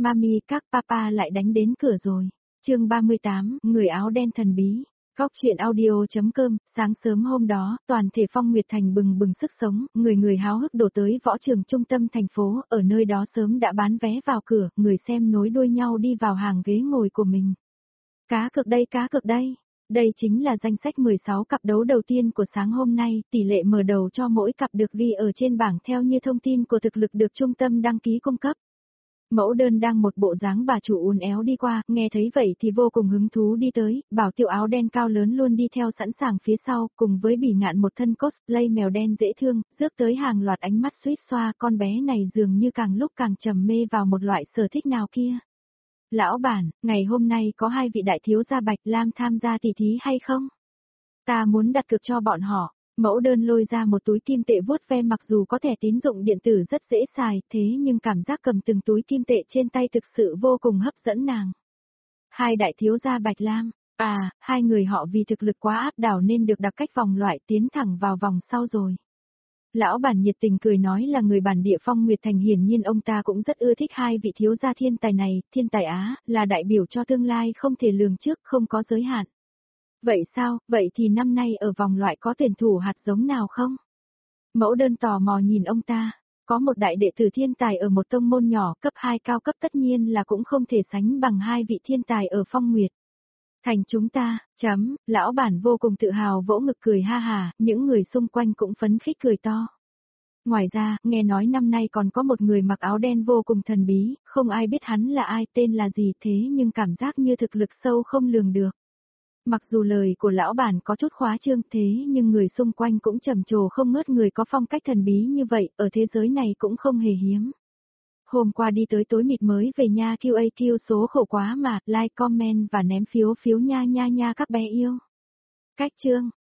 Mami các papa lại đánh đến cửa rồi. Chương 38, người áo đen thần bí. Góc truyện audio.com, sáng sớm hôm đó, toàn thể Phong Nguyệt Thành bừng bừng sức sống, người người háo hức đổ tới võ trường trung tâm thành phố, ở nơi đó sớm đã bán vé vào cửa, người xem nối đuôi nhau đi vào hàng ghế ngồi của mình. Cá cược đây, cá cược đây. Đây chính là danh sách 16 cặp đấu đầu tiên của sáng hôm nay, tỷ lệ mở đầu cho mỗi cặp được ghi ở trên bảng theo như thông tin của thực lực được trung tâm đăng ký cung cấp. Mẫu đơn đang một bộ dáng bà chủ uốn éo đi qua, nghe thấy vậy thì vô cùng hứng thú đi tới, bảo tiêu áo đen cao lớn luôn đi theo sẵn sàng phía sau, cùng với Bỉ Ngạn một thân cosplay mèo đen dễ thương, rước tới hàng loạt ánh mắt suýt xoa, con bé này dường như càng lúc càng trầm mê vào một loại sở thích nào kia. Lão bản, ngày hôm nay có 2 vị đại thiếu gia Bạch Lam tham gia tỷ thí hay không? Ta muốn đặt cược cho bọn họ. Mẫu đơn lôi ra một túi kim tệ vuốt ve, mặc dù có thẻ tín dụng điện tử rất dễ xài, thế nhưng cảm giác cầm từng túi kim tệ trên tay thực sự vô cùng hấp dẫn nàng. 2 đại thiếu gia Bạch Lam, à, 2 người họ vì thực lực quá áp đảo nên được đặt cách vòng loại tiến thẳng vào vòng sau rồi. Lão bản nhiệt tình cười nói là người bản địa Phong Nguyệt Thành, hiển nhiên ông ta cũng rất ưa thích 2 vị thiếu gia thiên tài này, thiên tài Á, là đại biểu cho tương lai không thể lường trước, không có giới hạn. Vậy sao, vậy thì năm nay ở vòng loại có tuyển thủ hạt giống nào không? Mẫu đơn tò mò nhìn ông ta, có một đại đệ tử thiên tài ở một tông môn nhỏ cấp 2 cao cấp, tất nhiên là cũng không thể sánh bằng 2 vị thiên tài ở Phong Nguyệt Thành chúng ta, lão bản vô cùng tự hào vỗ ngực cười ha hà, những người xung quanh cũng phấn khích cười to. Ngoài ra, nghe nói năm nay còn có một người mặc áo đen vô cùng thần bí, không ai biết hắn là ai, tên là gì, thế nhưng cảm giác như thực lực sâu không lường được. Mặc dù lời của lão bản có chút khóa trương, thế nhưng người xung quanh cũng trầm trồ không ngớt, người có phong cách thần bí như vậy, ở thế giới này cũng không hề hiếm. Hôm qua đi tới tối mịt mới về nha, QAQ số khổ quá mà, like, comment và ném phiếu nha nha nha các bé yêu. Cách chương.